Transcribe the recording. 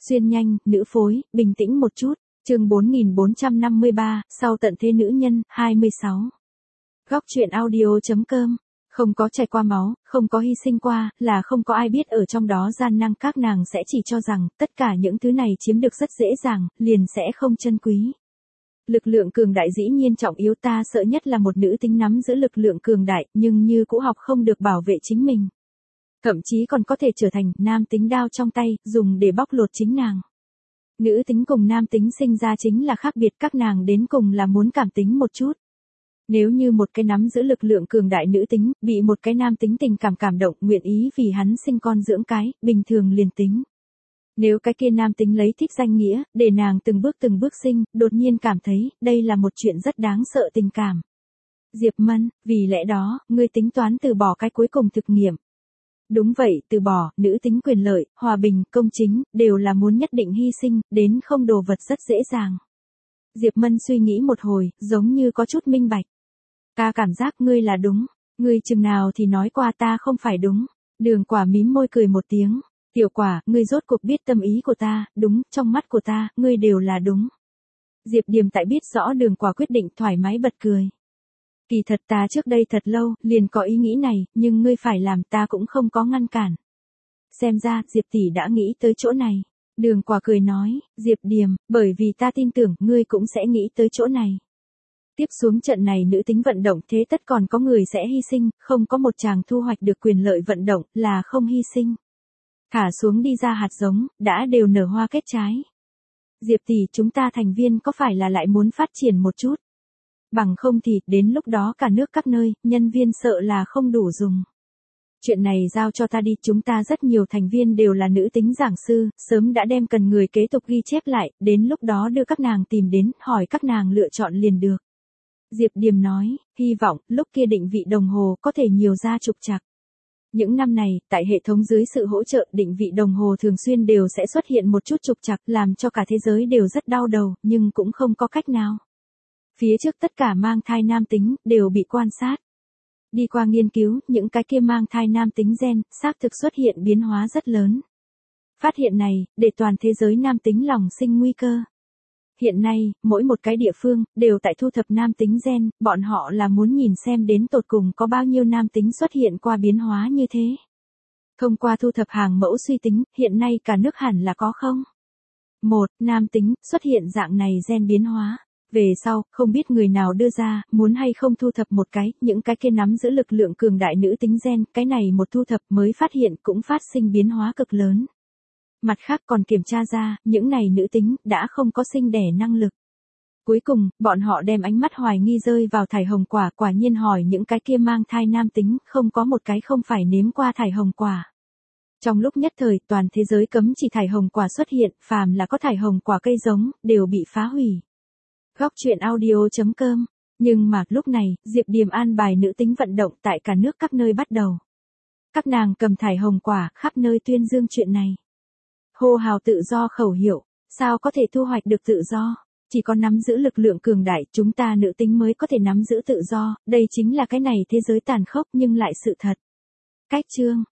Xuyên nhanh, nữ phối, bình tĩnh một chút. Chương 4453, sau tận thế nữ nhân, 26. Góc truyện audio.com. Không có trải qua máu, không có hy sinh qua, là không có ai biết ở trong đó gian năng các nàng sẽ chỉ cho rằng, tất cả những thứ này chiếm được rất dễ dàng, liền sẽ không trân quý. Lực lượng cường đại dĩ nhiên trọng yếu, ta sợ nhất là một nữ tính nắm giữ lực lượng cường đại, nhưng như cũ học không được bảo vệ chính mình. Thậm chí còn có thể trở thành nam tính đao trong tay, dùng để bóc lột chính nàng. Nữ tính cùng nam tính sinh ra chính là khác biệt, các nàng đến cùng là muốn cảm tính một chút. Nếu như một cái nắm giữ lực lượng cường đại nữ tính, bị một cái nam tính tình cảm động, nguyện ý vì hắn sinh con dưỡng cái, bình thường liền tính. Nếu cái kia nam tính lấy thích danh nghĩa, để nàng từng bước sinh, đột nhiên cảm thấy, đây là một chuyện rất đáng sợ tình cảm. Diệp Mân, vì lẽ đó, ngươi tính toán từ bỏ cái cuối cùng thực nghiệm. Đúng vậy, từ bỏ, nữ tính quyền lợi, hòa bình, công chính, đều là muốn nhất định hy sinh, đến không đồ vật rất dễ dàng. Diệp Mân suy nghĩ một hồi, giống như có chút minh bạch. Ta cảm giác ngươi là đúng, ngươi chừng nào thì nói qua ta không phải đúng. Đường Quả mím môi cười một tiếng. Tiểu Quả, ngươi rốt cuộc biết tâm ý của ta, đúng, trong mắt của ta, ngươi đều là đúng. Diệp Điềm tại biết rõ Đường Quả quyết định, thoải mái bật cười. Kỳ thật ta trước đây thật lâu, liền có ý nghĩ này, nhưng ngươi phải làm ta cũng không có ngăn cản. Xem ra, Diệp tỷ đã nghĩ tới chỗ này. Đường Quả cười nói, Diệp Điềm, bởi vì ta tin tưởng, ngươi cũng sẽ nghĩ tới chỗ này. Tiếp xuống trận này nữ tính vận động thế tất còn có người sẽ hy sinh, không có một chàng thu hoạch được quyền lợi vận động, là không hy sinh. Thả xuống đi ra hạt giống, đã đều nở hoa kết trái. Diệp tỷ, chúng ta thành viên có phải là lại muốn phát triển một chút? Bằng không thì, đến lúc đó cả nước các nơi, nhân viên sợ là không đủ dùng. Chuyện này giao cho ta đi, chúng ta rất nhiều thành viên đều là nữ tính giảng sư, sớm đã đem cần người kế tục ghi chép lại, đến lúc đó đưa các nàng tìm đến, hỏi các nàng lựa chọn liền được. Diệp Điềm nói, hy vọng, lúc kia định vị đồng hồ có thể nhiều ra trục trặc. Những năm này, tại hệ thống dưới sự hỗ trợ, định vị đồng hồ thường xuyên đều sẽ xuất hiện một chút trục trặc, làm cho cả thế giới đều rất đau đầu, nhưng cũng không có cách nào. Phía trước tất cả mang thai nam tính, đều bị quan sát. Đi qua nghiên cứu, những cái kia mang thai nam tính gen, xác thực xuất hiện biến hóa rất lớn. Phát hiện này, để toàn thế giới nam tính lòng sinh nguy cơ. Hiện nay, mỗi một cái địa phương, đều tại thu thập nam tính gen, bọn họ là muốn nhìn xem đến tột cùng có bao nhiêu nam tính xuất hiện qua biến hóa như thế. Thông qua thu thập hàng mẫu suy tính, hiện nay cả nước hẳn là có không? 1. Nam tính, xuất hiện dạng này gen biến hóa. Về sau, không biết người nào đưa ra, muốn hay không thu thập một cái, những cái kia nắm giữ lực lượng cường đại nữ tính gen, cái này một thu thập mới phát hiện cũng phát sinh biến hóa cực lớn. Mặt khác còn kiểm tra ra, những này nữ tính, đã không có sinh đẻ năng lực. Cuối cùng, bọn họ đem ánh mắt hoài nghi rơi vào thải hồng quả, quả nhiên hỏi những cái kia mang thai nam tính, không có một cái không phải nếm qua thải hồng quả. Trong lúc nhất thời, toàn thế giới cấm chỉ thải hồng quả xuất hiện, phàm là có thải hồng quả cây giống, đều bị phá hủy. Góc truyện audio.com. Nhưng mà, lúc này, Diệp Điềm an bài nữ tính vận động tại cả nước các nơi bắt đầu. Các nàng cầm thải hồng quả, khắp nơi tuyên dương chuyện này. Hô hào tự do khẩu hiệu, sao có thể thu hoạch được tự do? Chỉ có nắm giữ lực lượng cường đại, chúng ta nữ tính mới có thể nắm giữ tự do, đây chính là cái này thế giới tàn khốc nhưng lại sự thật. Cách chương